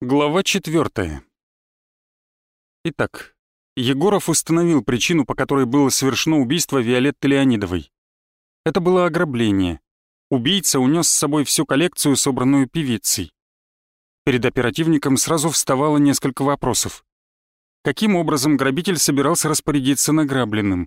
Глава 4. Итак, Егоров установил причину, по которой было совершено убийство Виолетты Леонидовой. Это было ограбление. Убийца унес с собой всю коллекцию, собранную певицей. Перед оперативником сразу вставало несколько вопросов. Каким образом грабитель собирался распорядиться награбленным?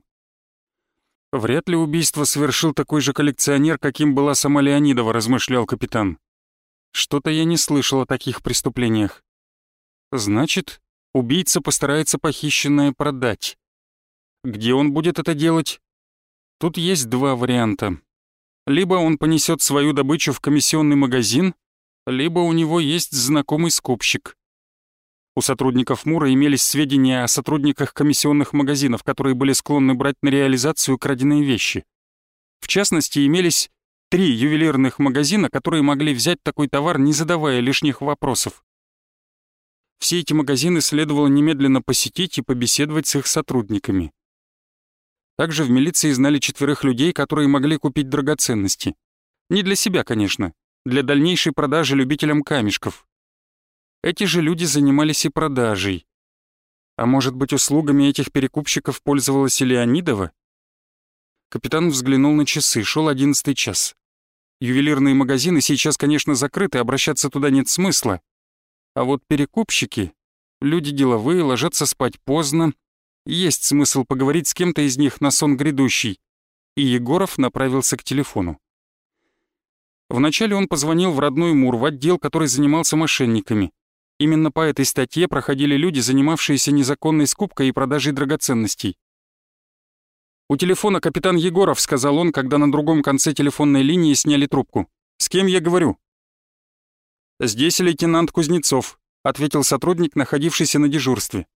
Вряд ли убийство совершил такой же коллекционер, каким была сама Леонидова, размышлял капитан. Что-то я не слышал о таких преступлениях. Значит, убийца постарается похищенное продать. Где он будет это делать? Тут есть два варианта. Либо он понесет свою добычу в комиссионный магазин, либо у него есть знакомый скупщик. У сотрудников МУРа имелись сведения о сотрудниках комиссионных магазинов, которые были склонны брать на реализацию краденые вещи. В частности, имелись 3 ювелирных магазина, которые могли взять такой товар, не задавая лишних вопросов. Все эти магазины следовало немедленно посетить и побеседовать с их сотрудниками. Также в милиции знали 4 людей, которые могли купить драгоценности. Не для себя, конечно, для дальнейшей продажи любителям камешков. Эти же люди занимались и продажей. А может быть, услугами этих перекупщиков пользовалась и Леонидова? Капитан взглянул на часы, шел 11 час. Ювелирные магазины сейчас, конечно, закрыты, обращаться туда нет смысла. А вот перекупщики, люди деловые, ложатся спать поздно. Есть смысл поговорить с кем-то из них на сон грядущий. И Егоров направился к телефону. Вначале он позвонил в родной МУР, в отдел, который занимался мошенниками. Именно по этой статье проходили люди, занимавшиеся незаконной скупкой и продажей драгоценностей. «У телефона капитан Егоров», — сказал он, когда на другом конце телефонной линии сняли трубку. «С кем я говорю?» «Здесь лейтенант Кузнецов», — ответил сотрудник, находившийся на дежурстве.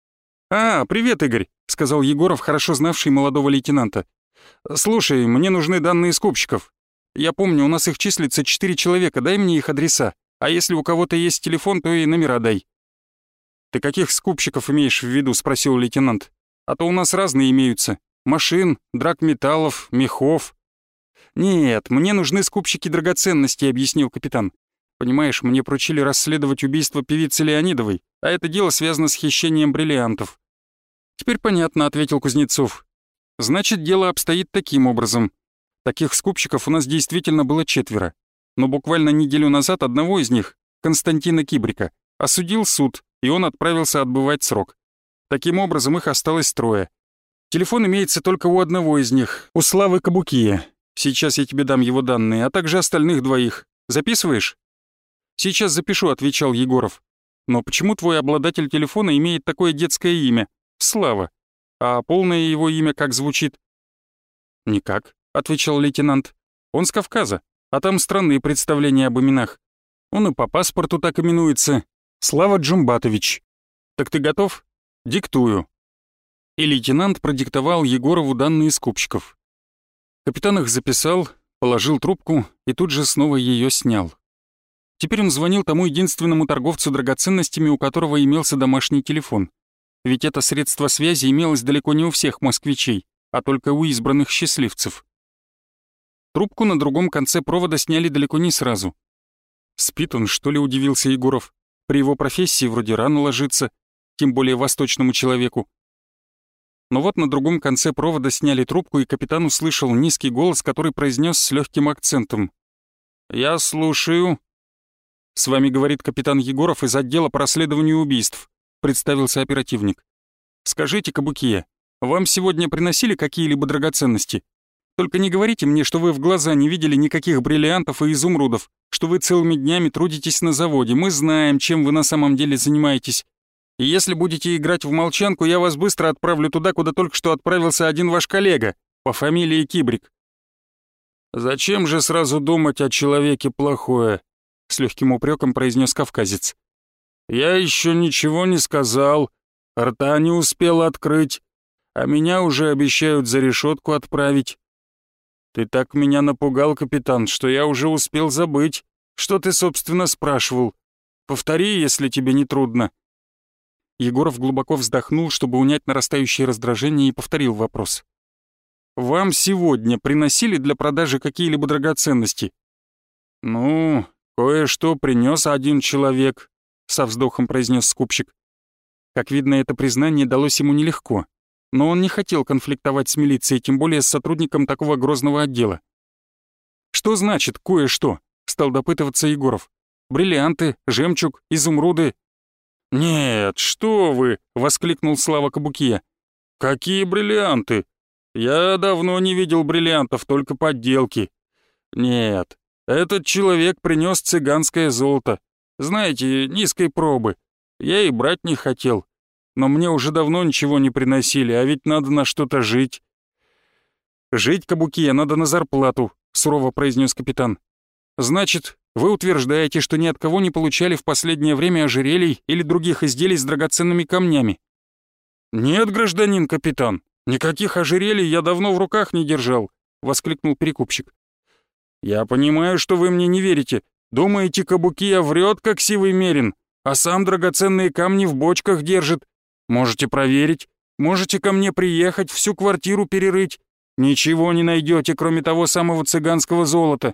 «А, привет, Игорь», — сказал Егоров, хорошо знавший молодого лейтенанта. «Слушай, мне нужны данные скупщиков. Я помню, у нас их числится 4 человека, дай мне их адреса. А если у кого-то есть телефон, то и номера дай». «Ты каких скупщиков имеешь в виду?» — спросил лейтенант. «А то у нас разные имеются. Машин, драгметаллов, мехов». «Нет, мне нужны скупщики драгоценностей», — объяснил капитан. «Понимаешь, мне поручили расследовать убийство певицы Леонидовой, а это дело связано с хищением бриллиантов». «Теперь понятно», — ответил Кузнецов. «Значит, дело обстоит таким образом. Таких скупщиков у нас действительно было 4. Но буквально неделю назад одного из них, Константина Кибрика, осудил суд, и он отправился отбывать срок. Таким образом, их осталось 3. Телефон имеется только у одного из них, у Славы Кабукия. Сейчас я тебе дам его данные, а также остальных 2. Записываешь?» «Сейчас запишу», — отвечал Егоров. «Но почему твой обладатель телефона имеет такое детское имя? Слава. А полное его имя как звучит?» «Никак», — отвечал лейтенант. «Он с Кавказа, а там странные представления об именах. Он и по паспорту так именуется. Слава Джумбатович. Так ты готов? Диктую». И лейтенант продиктовал Егорову данные скупщиков. Капитан их записал, положил трубку и тут же снова ее снял. Теперь он звонил тому единственному торговцу драгоценностями, у которого имелся домашний телефон. Ведь это средство связи имелось далеко не у всех москвичей, а только у избранных счастливцев. Трубку на другом конце провода сняли далеко не сразу. «Спит он, что ли?» — удивился Егоров. «При его профессии вроде рано ложится, тем более восточному человеку». Но вот на другом конце провода сняли трубку, и капитан услышал низкий голос, который произнес с легким акцентом. «Я слушаю». «С вами говорит капитан Егоров из отдела по расследованию убийств», — представился оперативник. «Скажите, Кабукия, вам сегодня приносили какие-либо драгоценности? Только не говорите мне, что вы в глаза не видели никаких бриллиантов и изумрудов, что вы целыми днями трудитесь на заводе. Мы знаем, чем вы на самом деле занимаетесь. И если будете играть в молчанку, я вас быстро отправлю туда, куда только что отправился один ваш коллега, по фамилии Кибрик». «Зачем же сразу думать о человеке плохое?» — с легким упреком произнес кавказец. «Я еще ничего не сказал, рта не успел открыть, а меня уже обещают за решетку отправить. Ты так меня напугал, капитан, что я уже успел забыть, что ты, собственно, спрашивал. Повтори, если тебе не трудно». Егоров глубоко вздохнул, чтобы унять нарастающее раздражение, и повторил вопрос. «Вам сегодня приносили для продажи какие-либо драгоценности?» «Ну, кое-что принес один человек. — со вздохом произнес скупщик. Как видно, это признание далось ему нелегко, но он не хотел конфликтовать с милицией, тем более с сотрудником такого грозного отдела. «Что значит кое-что?» — стал допытываться Егоров. «Бриллианты, жемчуг, изумруды». «Нет, что вы!» — воскликнул Слава Кабукия. «Какие бриллианты? Я давно не видел бриллиантов, только подделки. Нет, этот человек принес цыганское золото. Знаете, низкой пробы. Я и брать не хотел. Но мне уже давно ничего не приносили, а ведь надо на что-то жить». «Жить, Кабукия, надо на зарплату», — сурово произнес капитан. «Значит, вы утверждаете, что ни от кого не получали в последнее время ожерелий или других изделий с драгоценными камнями?» «Нет, гражданин капитан, никаких ожерелий я давно в руках не держал», — воскликнул перекупщик. «Я понимаю, что вы мне не верите. Думаете, Кабукия врет, как сивый мерин, а сам драгоценные камни в бочках держит. Можете проверить, можете ко мне приехать, всю квартиру перерыть. Ничего не найдете, кроме того самого цыганского золота».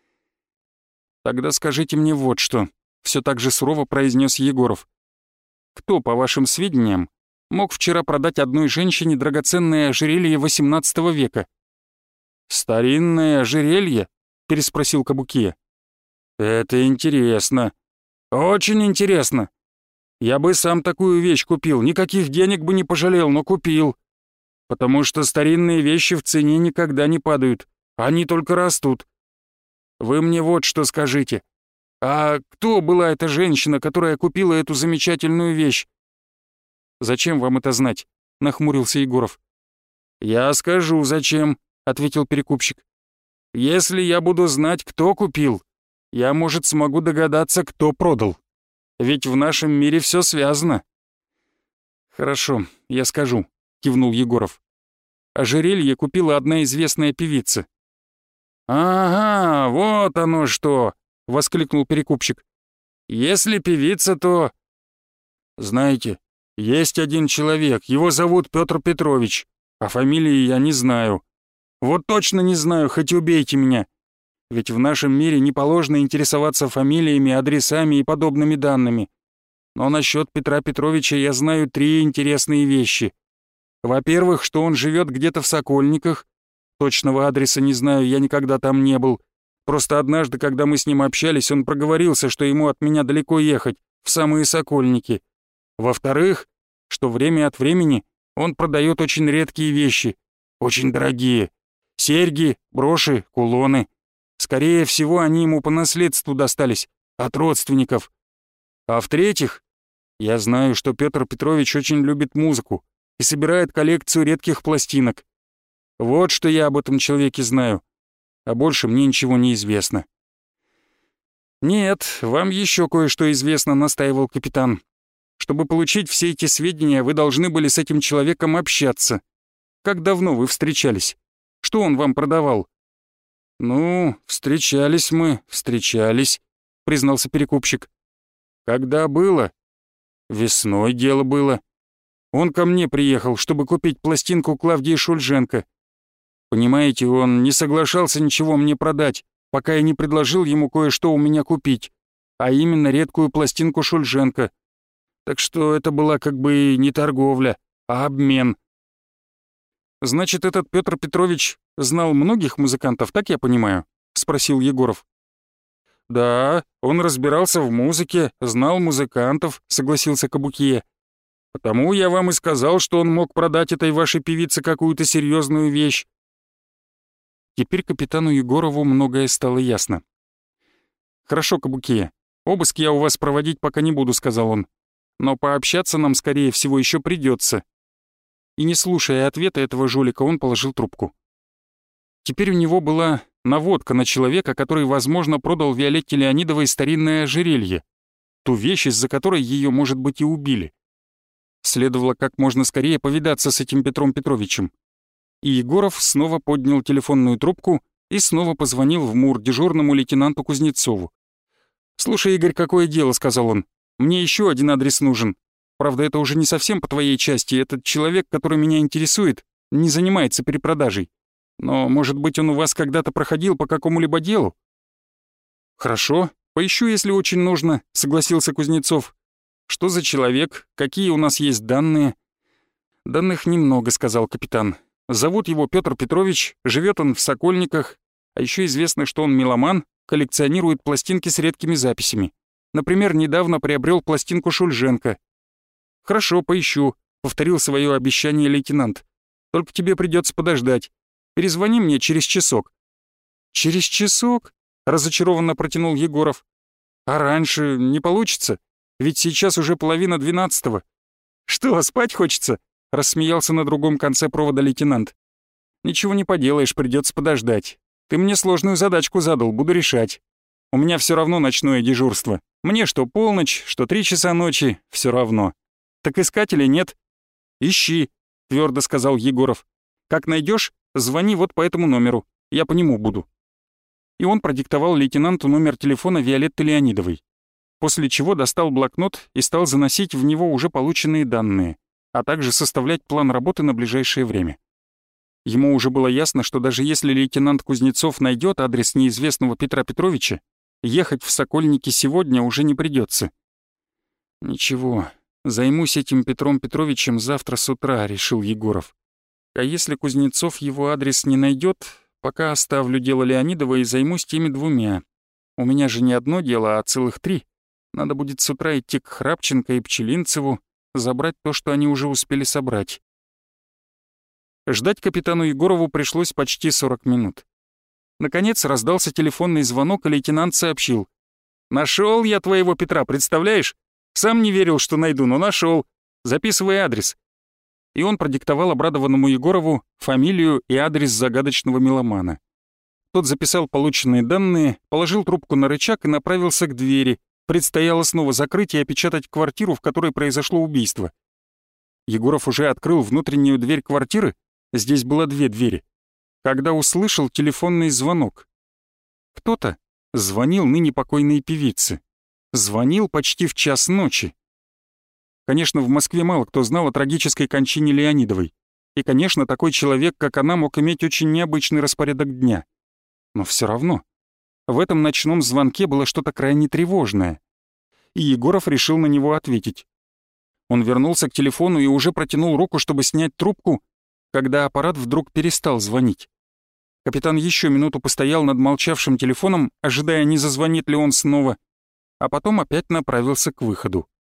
«Тогда скажите мне вот что», — все так же сурово произнес Егоров. «Кто, по вашим сведениям, мог вчера продать одной женщине драгоценное ожерелье XVIII века?» «Старинное ожерелье?» — переспросил Кабукия. «Это интересно. Очень интересно. Я бы сам такую вещь купил, никаких денег бы не пожалел, но купил. Потому что старинные вещи в цене никогда не падают, они только растут. Вы мне вот что скажите. А кто была эта женщина, которая купила эту замечательную вещь?» «Зачем вам это знать?» — нахмурился Егоров. «Я скажу, зачем», — ответил перекупщик. «Если я буду знать, кто купил, я, может, смогу догадаться, кто продал. Ведь в нашем мире все связано». «Хорошо, я скажу», — кивнул Егоров. «Ожерелье купила одна известная певица». «Ага, вот оно что!» — воскликнул перекупщик. «Если певица, то...» «Знаете, есть один человек, его зовут Петр Петрович, а фамилии я не знаю. Вот точно не знаю, хоть убейте меня. Ведь в нашем мире не положено интересоваться фамилиями, адресами и подобными данными. Но насчет Петра Петровича я знаю 3 интересные вещи. Во-первых, что он живет где-то в Сокольниках. Точного адреса не знаю, я никогда там не был. Просто однажды, когда мы с ним общались, он проговорился, что ему от меня далеко ехать, в самые Сокольники. Во-вторых, что время от времени он продает очень редкие вещи, очень дорогие. Серьги, броши, кулоны. Скорее всего, они ему по наследству достались, от родственников. А в-третьих, я знаю, что Петр Петрович очень любит музыку и собирает коллекцию редких пластинок. Вот что я об этом человеке знаю, а больше мне ничего не известно». «Нет, вам еще кое-что известно», — настаивал капитан. «Чтобы получить все эти сведения, вы должны были с этим человеком общаться. Как давно вы встречались? Что он вам продавал?» «Ну, встречались, — признался перекупщик. «Когда было? Весной дело было. Он ко мне приехал, чтобы купить пластинку Клавдии Шульженко. Понимаете, он не соглашался ничего мне продать, пока я не предложил ему кое-что у меня купить, а именно редкую пластинку Шульженко. Так что это была как бы не торговля, а обмен». «Значит, этот Петр Петрович знал многих музыкантов, так я понимаю?» — спросил Егоров. «Да, он разбирался в музыке, знал музыкантов», — согласился Кабукия. «Потому я вам и сказал, что он мог продать этой вашей певице какую-то серьезную вещь». Теперь капитану Егорову многое стало ясно. «Хорошо, Кабукия, обыск я у вас проводить пока не буду», — сказал он. «Но пообщаться нам, скорее всего, еще придется». И не слушая ответа этого жулика, он положил трубку. Теперь у него была наводка на человека, который, возможно, продал Виолетте Леонидовой старинное ожерелье, ту вещь, из-за которой ее, может быть, и убили. Следовало как можно скорее повидаться с этим Петром Петровичем. И Егоров снова поднял телефонную трубку и снова позвонил в МУР дежурному лейтенанту Кузнецову. «Слушай, Игорь, какое дело», — сказал он. «Мне еще один адрес нужен. Правда, это уже не совсем по твоей части. Этот человек, который меня интересует, не занимается перепродажей. Но, может быть, он у вас когда-то проходил по какому-либо делу?» «Хорошо, поищу, если очень нужно», — согласился Кузнецов. Что за человек? Какие у нас есть данные?» «Данных немного», — сказал капитан. «Зовут его Петр Петрович, живет он в Сокольниках, а еще известно, что он меломан, коллекционирует пластинки с редкими записями. Например, недавно приобрел пластинку Шульженко». «Хорошо, поищу», — повторил свое обещание лейтенант. «Только тебе придется подождать. Перезвони мне через часок». «Через часок?» — разочарованно протянул Егоров. «А раньше не получится? Ведь сейчас уже 11:30. «Что, спать хочется?» — рассмеялся на другом конце провода лейтенант. «Ничего не поделаешь, придется подождать. Ты мне сложную задачку задал, буду решать. У меня все равно ночное дежурство. Мне что полночь, что 3 часа ночи, все равно. Так искателя нет?» «Ищи», — твердо сказал Егоров. «Как найдешь, звони вот по этому номеру, я по нему буду». И он продиктовал лейтенанту номер телефона Виолетты Леонидовой, после чего достал блокнот и стал заносить в него уже полученные данные, а также составлять план работы на ближайшее время. Ему уже было ясно, что даже если лейтенант Кузнецов найдет адрес неизвестного Петра Петровича, ехать в Сокольники сегодня уже не придется. «Ничего, займусь этим Петром Петровичем завтра с утра», — решил Егоров. «А если Кузнецов его адрес не найдет, пока оставлю дело Леонидова и займусь теми 2. У меня же не одно дело, а целых 3. Надо будет с утра идти к Храпченко и Пчелинцеву, забрать то, что они уже успели собрать». Ждать капитану Егорову пришлось почти 40 минут. Наконец раздался телефонный звонок, и лейтенант сообщил. «Нашел я твоего Петра, представляешь? Сам не верил, что найду, но нашел. Записывай адрес». И он продиктовал обрадованному Егорову фамилию и адрес загадочного меломана. Тот записал полученные данные, положил трубку на рычаг и направился к двери. Предстояло снова закрыть и опечатать квартиру, в которой произошло убийство. Егоров уже открыл внутреннюю дверь квартиры, здесь было 2 двери, когда услышал телефонный звонок. Кто-то звонил ныне покойной певице. Звонил почти в 1:00 ночи. Конечно, в Москве мало кто знал о трагической кончине Леонидовой. И, конечно, такой человек, как она, мог иметь очень необычный распорядок дня. Но все равно, в этом ночном звонке было что-то крайне тревожное. И Егоров решил на него ответить. Он вернулся к телефону и уже протянул руку, чтобы снять трубку, когда аппарат вдруг перестал звонить. Капитан еще минуту постоял над молчавшим телефоном, ожидая, не зазвонит ли он снова, а потом опять направился к выходу.